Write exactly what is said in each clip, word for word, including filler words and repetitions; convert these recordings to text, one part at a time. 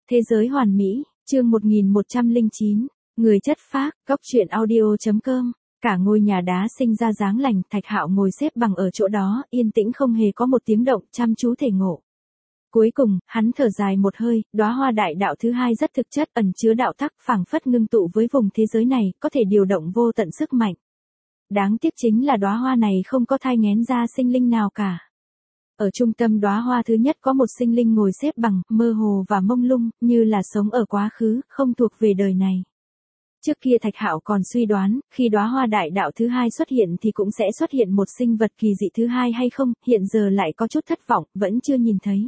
Thế giới hoàn mỹ, chương một nghìn một trăm lẻ chín, người chất phác, góc truyện audio.com. Cả ngôi nhà đá sinh ra dáng lành, Thạch Hạo ngồi xếp bằng ở chỗ đó, yên tĩnh không hề có một tiếng động, chăm chú thể ngộ. Cuối cùng, hắn thở dài một hơi, đóa hoa đại đạo thứ hai rất thực chất, ẩn chứa đạo tắc, phảng phất ngưng tụ với vùng thế giới này, có thể điều động vô tận sức mạnh. Đáng tiếc chính là đóa hoa này không có thai nghén ra sinh linh nào cả. Ở trung tâm đóa hoa thứ nhất có một sinh linh ngồi xếp bằng, mơ hồ và mông lung, như là sống ở quá khứ, không thuộc về đời này. Trước kia Thạch Hạo còn suy đoán, khi đóa hoa đại đạo thứ hai xuất hiện thì cũng sẽ xuất hiện một sinh vật kỳ dị thứ hai hay không, hiện giờ lại có chút thất vọng, vẫn chưa nhìn thấy.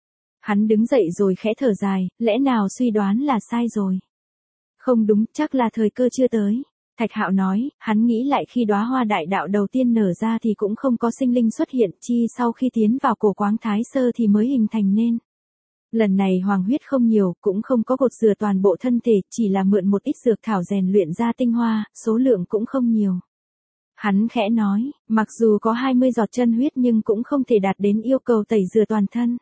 Hắn đứng dậy rồi khẽ thở dài, lẽ nào suy đoán là sai rồi? Không đúng, chắc là thời cơ chưa tới. Thạch Hạo nói, hắn nghĩ lại khi đóa hoa đại đạo đầu tiên nở ra thì cũng không có sinh linh xuất hiện, chi sau khi tiến vào cổ quáng Thái Sơ thì mới hình thành nên. Lần này hoàng huyết không nhiều, cũng không có cột rửa toàn bộ thân thể, chỉ là mượn một ít dược thảo rèn luyện ra tinh hoa, số lượng cũng không nhiều. Hắn khẽ nói, mặc dù có hai mươi giọt chân huyết nhưng cũng không thể đạt đến yêu cầu tẩy rửa toàn thân.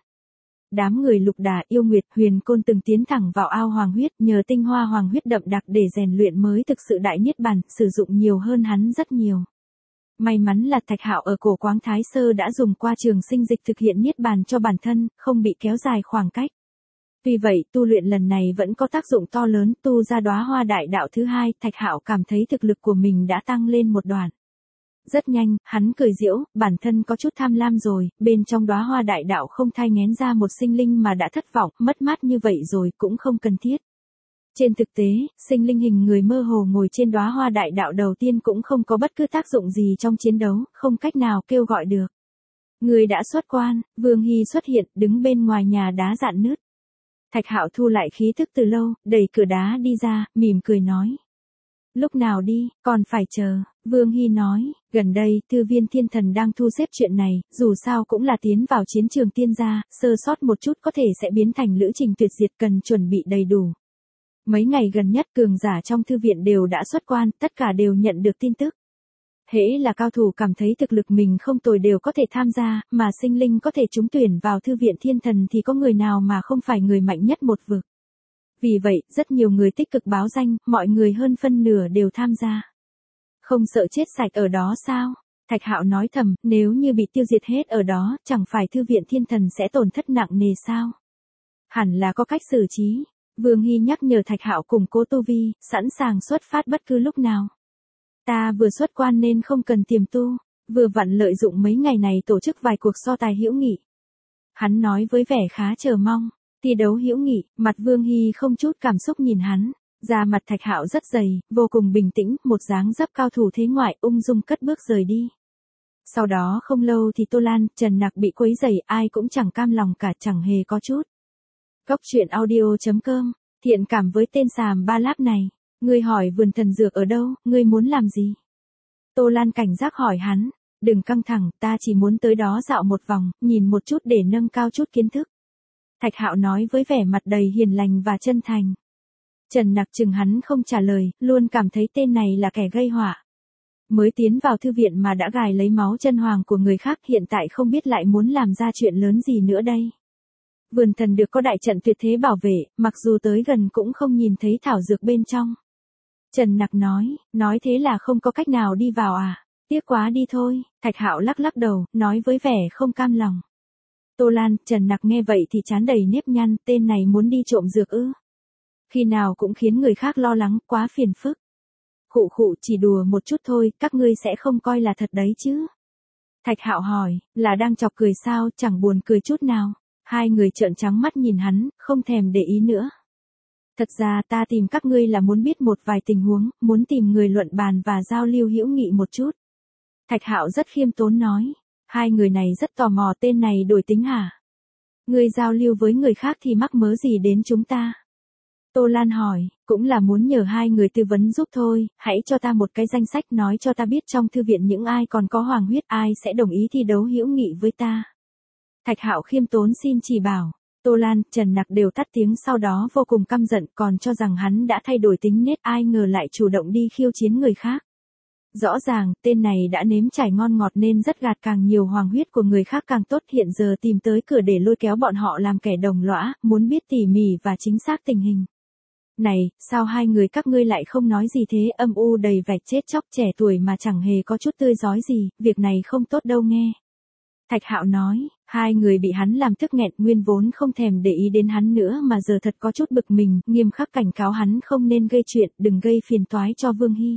Đám người Lục Đà, Yêu Nguyệt, Huyền Côn từng tiến thẳng vào ao hoàng huyết, nhờ tinh hoa hoàng huyết đậm đặc để rèn luyện mới thực sự đại niết bàn, sử dụng nhiều hơn hắn rất nhiều. May mắn là Thạch Hạo ở cổ quáng Thái Sơ đã dùng qua trường sinh dịch thực hiện niết bàn cho bản thân, không bị kéo dài khoảng cách. Tuy vậy, tu luyện lần này vẫn có tác dụng to lớn, tu ra đóa hoa đại đạo thứ hai, Thạch Hạo cảm thấy thực lực của mình đã tăng lên một đoạn. Rất nhanh, hắn cười giễu, bản thân có chút tham lam rồi, bên trong đóa hoa đại đạo không thai nghén ra một sinh linh mà đã thất vọng, mất mát như vậy rồi cũng không cần thiết. Trên thực tế, sinh linh hình người mơ hồ ngồi trên đóa hoa đại đạo đầu tiên cũng không có bất cứ tác dụng gì trong chiến đấu, không cách nào kêu gọi được. Người đã xuất quan, Vương Hy xuất hiện, đứng bên ngoài nhà đá rạn nứt. Thạch Hạo thu lại khí thức từ lâu, đẩy cửa đá đi ra, mỉm cười nói. Lúc nào đi, còn phải chờ, Vương Hy nói, gần đây, Thư viên Thiên Thần đang thu xếp chuyện này, dù sao cũng là tiến vào chiến trường tiên gia, sơ sót một chút có thể sẽ biến thành lữ trình tuyệt diệt, cần chuẩn bị đầy đủ. Mấy ngày gần nhất cường giả trong thư viện đều đã xuất quan, tất cả đều nhận được tin tức. Hễ là cao thủ cảm thấy thực lực mình không tồi đều có thể tham gia, mà sinh linh có thể trúng tuyển vào thư viện Thiên Thần thì có người nào mà không phải người mạnh nhất một vực. Vì vậy, rất nhiều người tích cực báo danh, mọi người hơn phân nửa đều tham gia. Không sợ chết sạch ở đó sao? Thạch Hạo nói thầm, nếu như bị tiêu diệt hết ở đó, chẳng phải thư viện Thiên Thần sẽ tổn thất nặng nề sao? Hẳn là có cách xử trí. Vương Hy nhắc nhở Thạch Hạo củng cố tu vi, sẵn sàng xuất phát bất cứ lúc nào. Ta vừa xuất quan nên không cần tiềm tu, vừa vặn lợi dụng mấy ngày này tổ chức vài cuộc so tài hữu nghị. Hắn nói với vẻ khá chờ mong. Thi đấu hữu nghị, mặt Vương Hy không chút cảm xúc nhìn hắn, da mặt Thạch Hạo rất dày, vô cùng bình tĩnh, một dáng dấp cao thủ thế ngoại, ung dung cất bước rời đi. Sau đó không lâu thì Tô Lan, Trần Nặc bị quấy rầy, ai cũng chẳng cam lòng cả, chẳng hề có chút. Góc truyện audio.com, thiện cảm với tên xàm ba láp này, ngươi hỏi vườn thần dược ở đâu, ngươi muốn làm gì? Tô Lan cảnh giác hỏi hắn, đừng căng thẳng, ta chỉ muốn tới đó dạo một vòng, nhìn một chút để nâng cao chút kiến thức. Thạch Hạo nói với vẻ mặt đầy hiền lành và chân thành. Trần Nặc chừng hắn không trả lời, luôn cảm thấy tên này là kẻ gây họa. Mới tiến vào thư viện mà đã gài lấy máu chân hoàng của người khác, hiện tại không biết lại muốn làm ra chuyện lớn gì nữa đây. Vườn thần được có đại trận tuyệt thế bảo vệ, mặc dù tới gần cũng không nhìn thấy thảo dược bên trong. Trần Nặc nói, nói thế là không có cách nào đi vào à, tiếc quá đi thôi. Thạch Hạo lắc lắc đầu, nói với vẻ không cam lòng. Tô Lan, Trần Nặc nghe vậy thì trán đầy nếp nhăn, tên này muốn đi trộm dược ư? Khi nào cũng khiến người khác lo lắng, quá phiền phức. Khụ khụ, chỉ đùa một chút thôi, các ngươi sẽ không coi là thật đấy chứ? Thạch Hạo hỏi, là đang chọc cười sao, chẳng buồn cười chút nào. Hai người trợn trắng mắt nhìn hắn, không thèm để ý nữa. Thật ra ta tìm các ngươi là muốn biết một vài tình huống, muốn tìm người luận bàn và giao lưu hữu nghị một chút. Thạch Hạo rất khiêm tốn nói. Hai người này rất tò mò, tên này đổi tính hả? Ngươi giao lưu với người khác thì mắc mớ gì đến chúng ta? Tô Lan hỏi, cũng là muốn nhờ hai người tư vấn giúp thôi, hãy cho ta một cái danh sách, nói cho ta biết trong thư viện những ai còn có hoàng huyết, ai sẽ đồng ý thi đấu hữu nghị với ta. Thạch Hạo khiêm tốn xin chỉ bảo. Tô Lan, Trần Nặc đều tắt tiếng, sau đó vô cùng căm giận, còn cho rằng hắn đã thay đổi tính nết, ai ngờ lại chủ động đi khiêu chiến người khác. Rõ ràng, tên này đã nếm trải ngon ngọt nên rất gạt càng nhiều hoàng huyết của người khác càng tốt, hiện giờ tìm tới cửa để lôi kéo bọn họ làm kẻ đồng lõa, muốn biết tỉ mỉ và chính xác tình hình. Này, sao hai người các ngươi lại không nói gì thế, âm u đầy vạch chết chóc, trẻ tuổi mà chẳng hề có chút tươi rói gì, việc này không tốt đâu nghe. Thạch Hạo nói, hai người bị hắn làm tức nghẹn, nguyên vốn không thèm để ý đến hắn nữa mà giờ thật có chút bực mình, nghiêm khắc cảnh cáo hắn không nên gây chuyện, đừng gây phiền toái cho Vương Hy.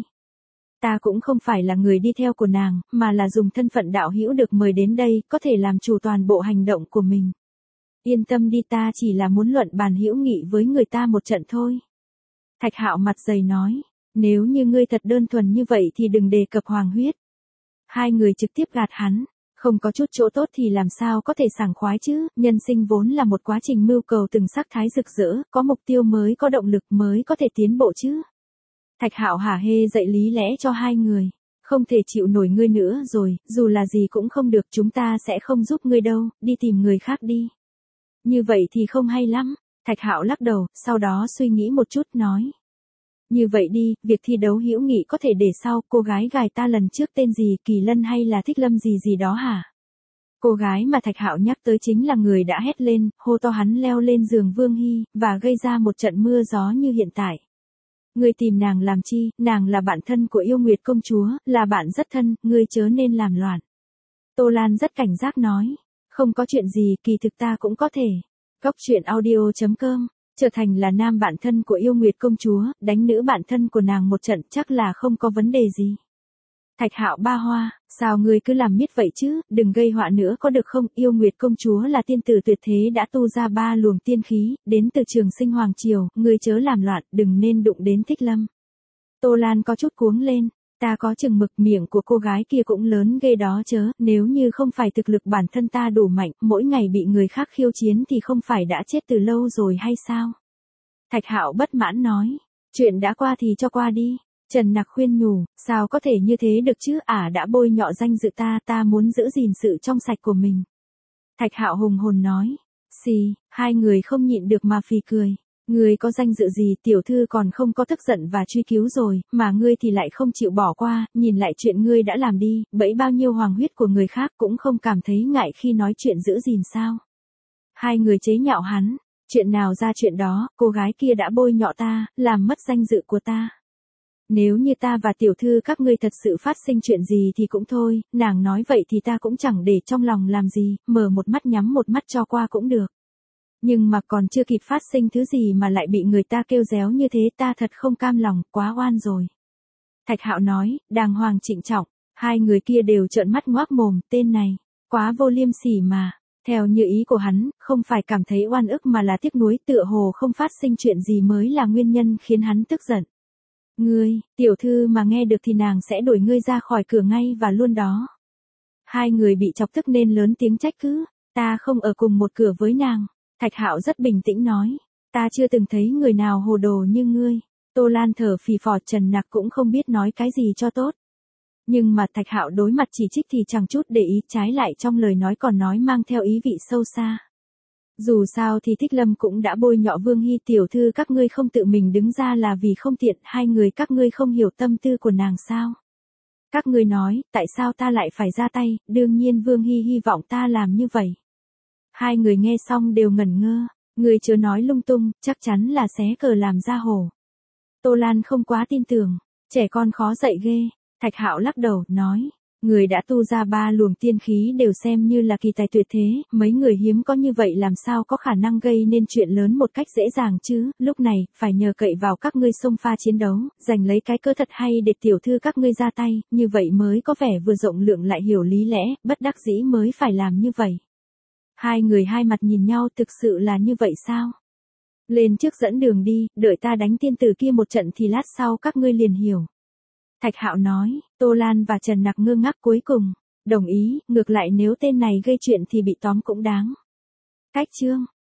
Ta cũng không phải là người đi theo của nàng, mà là dùng thân phận đạo hữu được mời đến đây, có thể làm chủ toàn bộ hành động của mình. Yên tâm đi, ta chỉ là muốn luận bàn hữu nghị với người ta một trận thôi. Thạch Hạo mặt dày nói, nếu như ngươi thật đơn thuần như vậy thì đừng đề cập hoàng huyết. Hai người trực tiếp gạt hắn, không có chút chỗ tốt thì làm sao có thể sảng khoái chứ, nhân sinh vốn là một quá trình mưu cầu từng sắc thái rực rỡ, có mục tiêu mới có động lực mới có thể tiến bộ chứ. Thạch Hạo hả hê dạy lý lẽ cho hai người, không thể chịu nổi ngươi nữa rồi, dù là gì cũng không được, chúng ta sẽ không giúp ngươi đâu, đi tìm người khác đi. Như vậy thì không hay lắm. Thạch Hạo lắc đầu, sau đó suy nghĩ một chút nói. Như vậy đi, việc thi đấu hữu nghị có thể để sau, cô gái gài ta lần trước tên gì, Kỳ Lân hay là Thích Lâm gì gì đó hả? Cô gái mà Thạch Hạo nhắc tới chính là người đã hét lên, hô to hắn leo lên giường Vương Hy, và gây ra một trận mưa gió như hiện tại. Ngươi tìm nàng làm chi, nàng là bạn thân của Yêu Nguyệt công chúa, là bạn rất thân, ngươi chớ nên làm loạn. Tô Lan rất cảnh giác nói, không có chuyện gì, kỳ thực ta cũng có thể. Góc truyện audio chấm com, trở thành là nam bạn thân của Yêu Nguyệt công chúa, đánh nữ bạn thân của nàng một trận chắc là không có vấn đề gì. Thạch Hạo ba hoa, sao ngươi cứ làm miết vậy chứ, đừng gây họa nữa có được không, Yêu Nguyệt công chúa là tiên tử tuyệt thế đã tu ra ba luồng tiên khí, đến từ Trường Sinh Hoàng Triều, ngươi chớ làm loạn, đừng nên đụng đến Thích Lâm. Tô Lan có chút cuống lên, ta có chừng mực, miệng của cô gái kia cũng lớn ghê đó chớ, nếu như không phải thực lực bản thân ta đủ mạnh, mỗi ngày bị người khác khiêu chiến thì không phải đã chết từ lâu rồi hay sao? Thạch Hạo bất mãn nói, chuyện đã qua thì cho qua đi. Trần Nặc khuyên nhủ, sao có thể như thế được chứ, ả à, đã bôi nhọ danh dự ta, ta muốn giữ gìn sự trong sạch của mình. Thạch Hạo hùng hồn nói, xì, hai người không nhịn được mà phì cười. Ngươi có danh dự gì, tiểu thư còn không có tức giận và truy cứu rồi, mà ngươi thì lại không chịu bỏ qua, nhìn lại chuyện ngươi đã làm đi, bẫy bao nhiêu hoàng huyết của người khác cũng không cảm thấy ngại khi nói chuyện giữ gìn sao. Hai người chế nhạo hắn, chuyện nào ra chuyện đó, cô gái kia đã bôi nhọ ta, làm mất danh dự của ta. Nếu như ta và tiểu thư các ngươi thật sự phát sinh chuyện gì thì cũng thôi, nàng nói vậy thì ta cũng chẳng để trong lòng làm gì, mở một mắt nhắm một mắt cho qua cũng được. Nhưng mà còn chưa kịp phát sinh thứ gì mà lại bị người ta kêu réo như thế, ta thật không cam lòng, quá oan rồi. Thạch Hạo nói, đàng hoàng trịnh trọng, hai người kia đều trợn mắt ngoác mồm, tên này, quá vô liêm sỉ mà. Theo như ý của hắn, không phải cảm thấy oan ức mà là tiếc nuối, tựa hồ không phát sinh chuyện gì mới là nguyên nhân khiến hắn tức giận. Ngươi, tiểu thư mà nghe được thì nàng sẽ đuổi ngươi ra khỏi cửa ngay và luôn đó. Hai người bị chọc tức nên lớn tiếng trách cứ, ta không ở cùng một cửa với nàng. Thạch Hạo rất bình tĩnh nói, ta chưa từng thấy người nào hồ đồ như ngươi. Tô Lan thở phì phò, Trần Nặc cũng không biết nói cái gì cho tốt. Nhưng mà Thạch Hạo đối mặt chỉ trích thì chẳng chút để ý, trái lại trong lời nói còn nói mang theo ý vị sâu xa. Dù sao thì Thích Lâm cũng đã bôi nhọ Vương Hy, tiểu thư các ngươi không tự mình đứng ra là vì không tiện, hai người các ngươi không hiểu tâm tư của nàng sao. Các ngươi nói, tại sao ta lại phải ra tay, đương nhiên Vương Hy hy vọng ta làm như vậy. Hai người nghe xong đều ngẩn ngơ, người chớ nói lung tung, chắc chắn là xé cờ làm ra hổ. Tô Lan không quá tin tưởng, trẻ con khó dạy ghê. Thạch Hạo lắc đầu, nói, người đã tu ra ba luồng tiên khí đều xem như là kỳ tài tuyệt thế, mấy người hiếm có như vậy làm sao có khả năng gây nên chuyện lớn một cách dễ dàng chứ, lúc này, phải nhờ cậy vào các ngươi xông pha chiến đấu, giành lấy cái cơ thật hay để tiểu thư các ngươi ra tay, như vậy mới có vẻ vừa rộng lượng lại hiểu lý lẽ, bất đắc dĩ mới phải làm như vậy. Hai người hai mặt nhìn nhau, thực sự là như vậy sao? Lên trước dẫn đường đi, đợi ta đánh tiên tử kia một trận thì lát sau các ngươi liền hiểu. Thạch Hạo nói, Tô Lan và Trần Nặc ngơ ngác cuối cùng, đồng ý, ngược lại nếu tên này gây chuyện thì bị tóm cũng đáng. Cách chương